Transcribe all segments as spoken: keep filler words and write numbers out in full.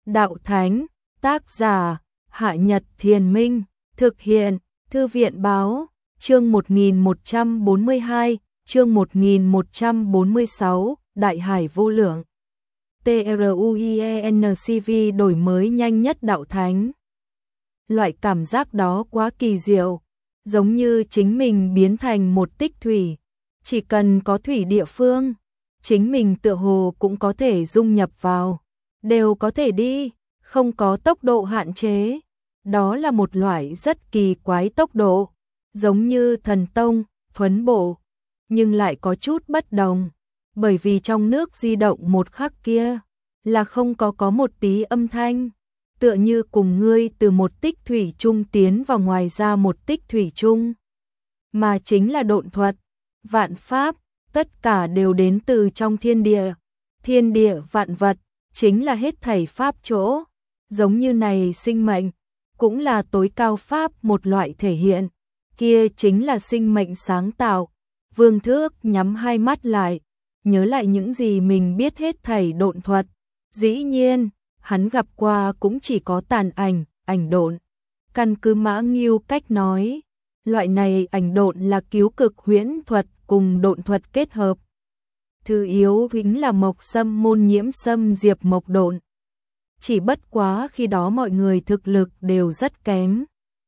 Đạo Thánh, tác giả, Hạ Nhật Thiền Minh, thực hiện, Thư viện Báo, chương một nghìn một trăm bốn mươi hai, chương một nghìn một trăm bốn mươi sáu, Đại Hải Vô Lượng. TRUIENCV đổi mới nhanh nhất Đạo Thánh. Loại cảm giác đó quá kỳ diệu, giống như chính mình biến thành một tích thủy, chỉ cần có thủy địa phương, chính mình tựa hồ cũng có thể dung nhập vào, đều có thể đi, không có tốc độ hạn chế. Đó là một loại rất kỳ quái tốc độ, giống như thần tông, thuấn bộ, nhưng lại có chút bất đồng, bởi vì trong nước di động một khắc kia, là không có có một tí âm thanh, tựa như cùng ngươi từ một tích thủy chung tiến vào ngoài ra một tích thủy chung, mà chính là độn thuật, vạn pháp, tất cả đều đến từ trong thiên địa, thiên địa vạn vật, chính là hết thảy pháp chỗ, giống như này sinh mệnh, cũng là tối cao pháp một loại thể hiện, kia chính là sinh mệnh sáng tạo. Vương Thước nhắm hai mắt lại, nhớ lại những gì mình biết hết thảy độn thuật, dĩ nhiên, hắn gặp qua cũng chỉ có tàn ảnh, ảnh độn. Căn cứ Mã Ngưu cách nói, loại này ảnh độn là cứu cực huyễn thuật cùng độn thuật kết hợp. Thứ yếu vĩnh là Mộc Sâm môn Nhiễm Sâm Diệp Mộc độn. Chỉ bất quá khi đó mọi người thực lực đều rất kém.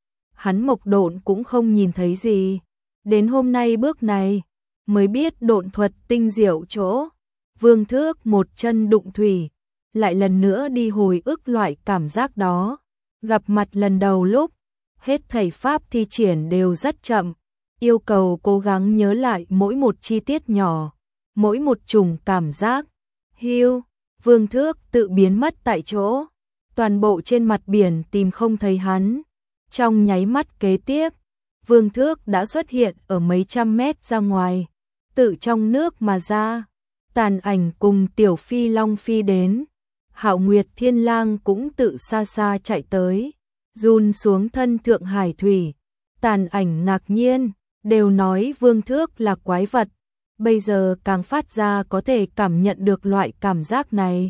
Hắn Mộc độn cũng không nhìn thấy gì. Đến hôm nay bước này, mới biết độn thuật tinh diệu chỗ. Vương Thước một chân đụng thủy, lại lần nữa đi hồi ức loại cảm giác đó. Gặp mặt lần đầu lúc, hết thảy pháp thi triển đều rất chậm, yêu cầu cố gắng nhớ lại mỗi một chi tiết nhỏ, mỗi một chủng cảm giác. Hiu, Vương Thước tự biến mất tại chỗ, toàn bộ trên mặt biển tìm không thấy hắn. Trong nháy mắt kế tiếp, Vương Thước đã xuất hiện ở mấy trăm mét ra ngoài, tự trong nước mà ra. Tàn ảnh cùng Tiểu Phi Long phi đến, Hạo Nguyệt Thiên Lang cũng tự xa xa chạy tới, run xuống thân thượng hải thủy. Tàn ảnh ngạc nhiên, đều nói Vương Thước là quái vật, bây giờ càng phát ra có thể cảm nhận được loại cảm giác này.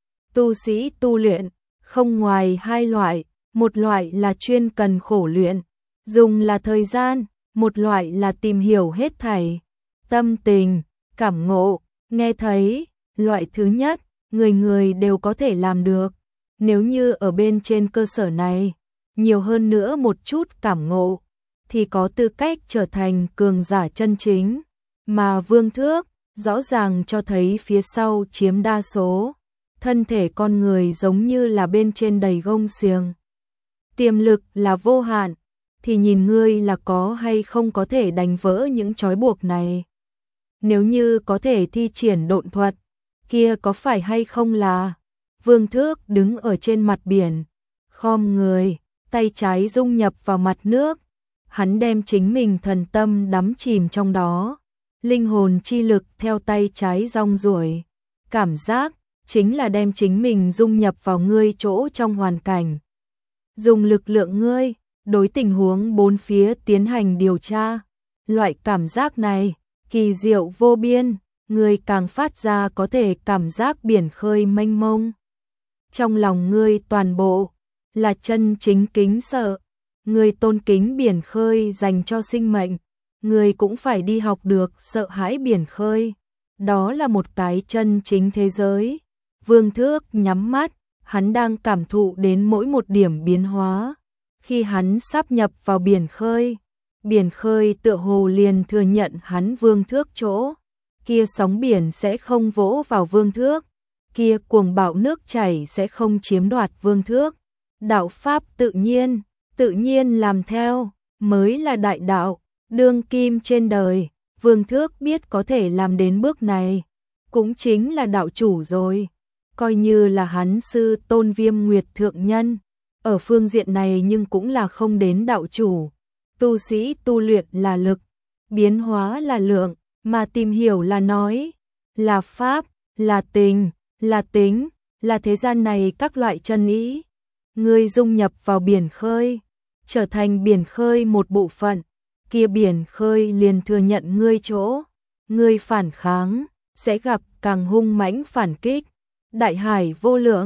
Tu sĩ tu luyện, không ngoài hai loại, một loại là chuyên cần khổ luyện, dùng là thời gian, một loại là tìm hiểu hết thảy, tâm tình, cảm ngộ, nghe thấy. Loại thứ nhất, người người đều có thể làm được, nếu như ở bên trên cơ sở này, nhiều hơn nữa một chút cảm ngộ, thì có tư cách trở thành cường giả chân chính. Mà Vương Thước, rõ ràng cho thấy phía sau chiếm đa số, thân thể con người giống như là bên trên đầy gông xiềng. Tiềm lực là vô hạn, thì nhìn ngươi là có hay không có thể đánh vỡ những trói buộc này. Nếu như có thể thi triển độn thuật, kia có phải hay không là... Vương Thước đứng ở trên mặt biển, khom người, tay trái dung nhập vào mặt nước, hắn đem chính mình thần tâm đắm chìm trong đó, linh hồn chi lực theo tay trái rong ruổi, cảm giác chính là đem chính mình dung nhập vào ngươi chỗ trong hoàn cảnh. Dùng lực lượng ngươi, đối tình huống bốn phía tiến hành điều tra, loại cảm giác này, kỳ diệu vô biên, ngươi càng phát ra có thể cảm giác biển khơi mênh mông. Trong lòng ngươi toàn bộ là chân chính kính sợ, ngươi tôn kính biển khơi dành cho sinh mệnh, ngươi cũng phải đi học được sợ hãi biển khơi. Đó là một cái chân chính thế giới. Vương Thước nhắm mắt, hắn đang cảm thụ đến mỗi một điểm biến hóa. Khi hắn sáp nhập vào biển khơi, biển khơi tựa hồ liền thừa nhận hắn Vương Thước chỗ. Kia sóng biển sẽ không vỗ vào Vương Thước, kia cuồng bạo nước chảy sẽ không chiếm đoạt Vương Thước. Đạo pháp tự nhiên, tự nhiên làm theo, mới là đại đạo. Đương kim trên đời, Vương Thước biết có thể làm đến bước này, cũng chính là đạo chủ rồi. Coi như là hắn sư Tôn Viêm Nguyệt thượng nhân, ở phương diện này nhưng cũng là không đến đạo chủ. Tu sĩ tu luyện là lực, biến hóa là lượng, mà tìm hiểu là nói, là pháp, là tình, là tính, là thế gian này các loại chân ý. Ngươi dung nhập vào biển khơi, trở thành biển khơi một bộ phận, kia biển khơi liền thừa nhận ngươi chỗ. Ngươi phản kháng, sẽ gặp càng hung mãnh phản kích. Đại hải vô lượng,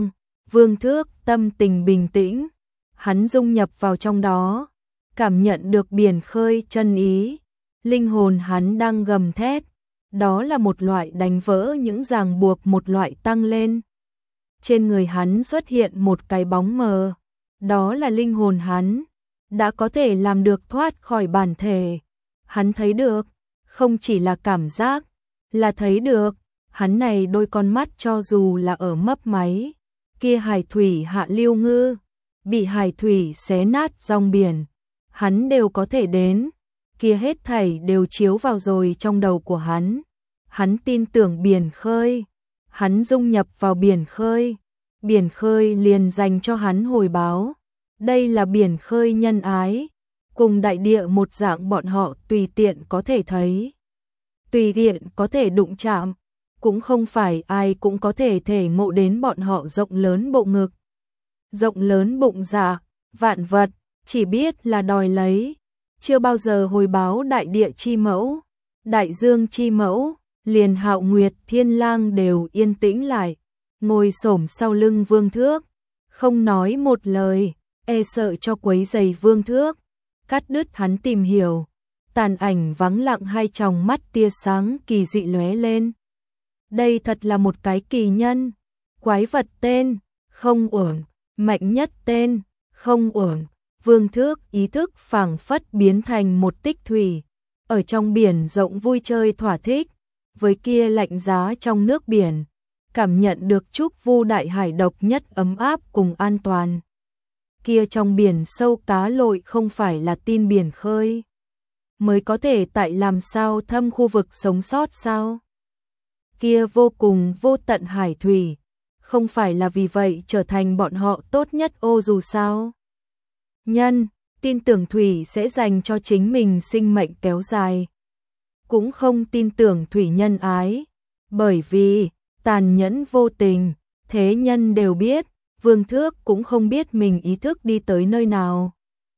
Vương Thước tâm tình bình tĩnh, hắn dung nhập vào trong đó, cảm nhận được biển khơi chân ý, linh hồn hắn đang gầm thét, đó là một loại đánh vỡ những ràng buộc, một loại tăng lên. Trên người hắn xuất hiện một cái bóng mờ, đó là linh hồn hắn, đã có thể làm được thoát khỏi bản thể. Hắn thấy được, không chỉ là cảm giác, là thấy được, hắn này đôi con mắt cho dù là ở mấp máy, kia hải thủy hạ lưu ngư, bị hải thủy xé nát dòng biển, hắn đều có thể đến, kia hết thảy đều chiếu vào rồi trong đầu của hắn. Hắn tin tưởng biển khơi, hắn dung nhập vào biển khơi, biển khơi liền dành cho hắn hồi báo. Đây là biển khơi nhân ái, cùng đại địa một dạng, bọn họ tùy tiện có thể thấy, tùy tiện có thể đụng chạm, cũng không phải ai cũng có thể thể ngộ đến bọn họ rộng lớn bộ ngực, rộng lớn bụng dạ, vạn vật, chỉ biết là đòi lấy, chưa bao giờ hồi báo đại địa chi mẫu, đại dương chi mẫu. Liền Hạo Nguyệt Thiên Lang đều yên tĩnh lại, ngồi xổm sau lưng Vương Thước, không nói một lời, e sợ cho quấy rầy Vương Thước, cắt đứt hắn tìm hiểu. Tàn ảnh vắng lặng, hai tròng mắt tia sáng kỳ dị lóe lên. Đây thật là một cái kỳ nhân, quái vật tên, không uổng, mạnh nhất tên, không uổng. Vương Thước ý thức phảng phất biến thành một tích thủy, ở trong biển rộng vui chơi thỏa thích. Với kia lạnh giá trong nước biển, cảm nhận được Trúc Vu đại hải độc nhất ấm áp cùng an toàn. Kia trong biển sâu cá lội không phải là tin biển khơi, mới có thể tại làm sao thâm khu vực sống sót sao? Kia vô cùng vô tận hải thủy, không phải là vì vậy trở thành bọn họ tốt nhất ô dù sao? Nhân, tin tưởng thủy sẽ dành cho chính mình sinh mệnh kéo dài. Cũng không tin tưởng thủy nhân ái, bởi vì tàn nhẫn vô tình, thế nhân đều biết, Vương Thước cũng không biết mình ý thức đi tới nơi nào.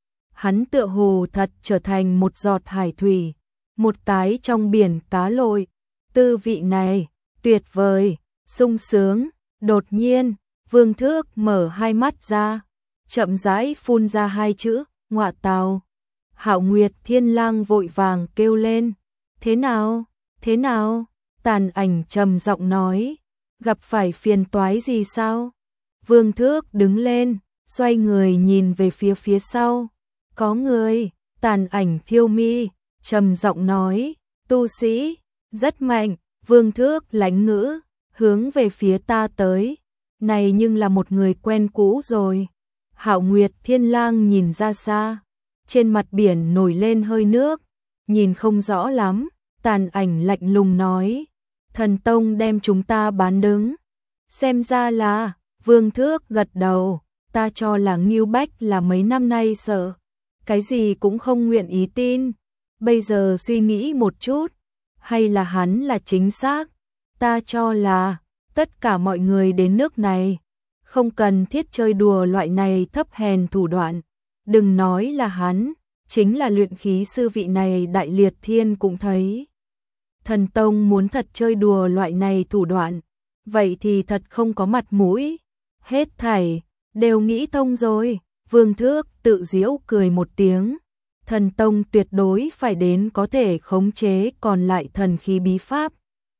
Hắn tựa hồ thật trở thành một giọt hải thủy, một cái trong biển cá lội, tư vị này, tuyệt vời, sung sướng. Đột nhiên, Vương Thước mở hai mắt ra, chậm rãi phun ra hai chữ, ngọa tào. Hạo Nguyệt Thiên Lang vội vàng kêu lên. Thế nào, thế nào? Tàn ảnh trầm giọng nói, gặp phải phiền toái gì sao? Vương Thước đứng lên, xoay người nhìn về phía phía sau. Có người. Tàn ảnh thiêu mi, trầm giọng nói, tu sĩ, rất mạnh. Vương Thước lãnh ngữ, hướng về phía ta tới. Này nhưng là một người quen cũ rồi. Hạo Nguyệt Thiên Lang nhìn ra xa, trên mặt biển nổi lên hơi nước, nhìn không rõ lắm. Tàn ảnh lạnh lùng nói, thần tông đem chúng ta bán đứng. Xem ra là, Vương Thước gật đầu, ta cho là Ngưu Bách là mấy năm nay sợ, cái gì cũng không nguyện ý tin. Bây giờ suy nghĩ một chút, hay là hắn là chính xác. Ta cho là, tất cả mọi người đến nước này, không cần thiết chơi đùa loại này thấp hèn thủ đoạn. Đừng nói là hắn, chính là luyện khí sư vị này Đại Liệt Thiên cũng thấy. Thần tông muốn thật chơi đùa loại này thủ đoạn, vậy thì thật không có mặt mũi. Hết thảy đều nghĩ thông rồi. Vương Thước tự giễu cười một tiếng. Thần tông tuyệt đối phải đến có thể khống chế còn lại thần khí bí pháp.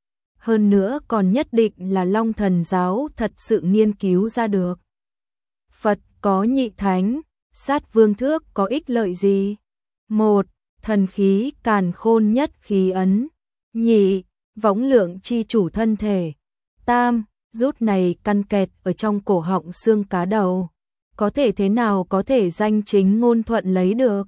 Hơn nữa còn nhất định là Long Thần giáo thật sự nghiên cứu ra được. Phật có nhị thánh, sát Vương Thước có ích lợi gì? Một, thần khí càn khôn nhất khí ấn. Nhị, võng lượng chi chủ thân thể. Tam, rút này căn kẹt ở trong cổ họng xương cá đầu. Có thể thế nào có thể danh chính ngôn thuận lấy được?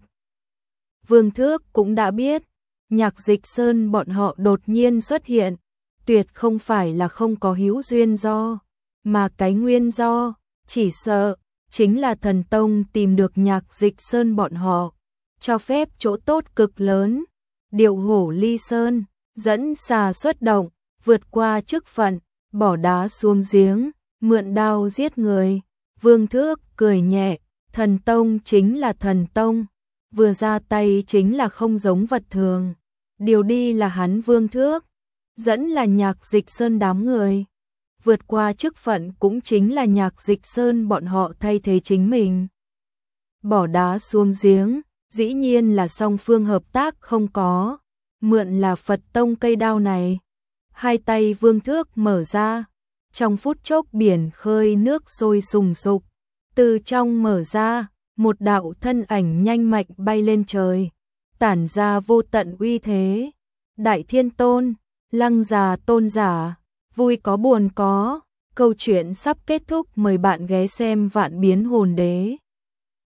Vương Thước cũng đã biết, Nhạc Dịch Sơn bọn họ đột nhiên xuất hiện, tuyệt không phải là không có hữu duyên do, mà cái nguyên do, chỉ sợ, chính là thần tông tìm được Nhạc Dịch Sơn bọn họ, cho phép chỗ tốt cực lớn, điệu hổ ly sơn, dẫn xà xuất động, vượt qua chức phận, bỏ đá xuống giếng, mượn đao giết người. Vương Thước cười nhẹ, thần tông chính là thần tông, vừa ra tay chính là không giống vật thường. Điều đi là hắn Vương Thước, dẫn là Nhạc Dịch Sơn đám người. vượt qua chức phận cũng chính là Nhạc Dịch Sơn bọn họ thay thế chính mình. Bỏ đá xuống giếng, dĩ nhiên là song phương hợp tác không có, mượn là Phật tông cây đao này. Hai tay Vương Thước mở ra, trong phút chốc biển khơi nước sôi sùng sục, từ trong mở ra, một đạo thân ảnh nhanh mạnh bay lên trời, tản ra vô tận uy thế. Đại Thiên Tôn, Lăng Già tôn giả, vui có buồn có, câu chuyện sắp kết thúc, mời bạn ghé xem Vạn Biến Hồn Đế.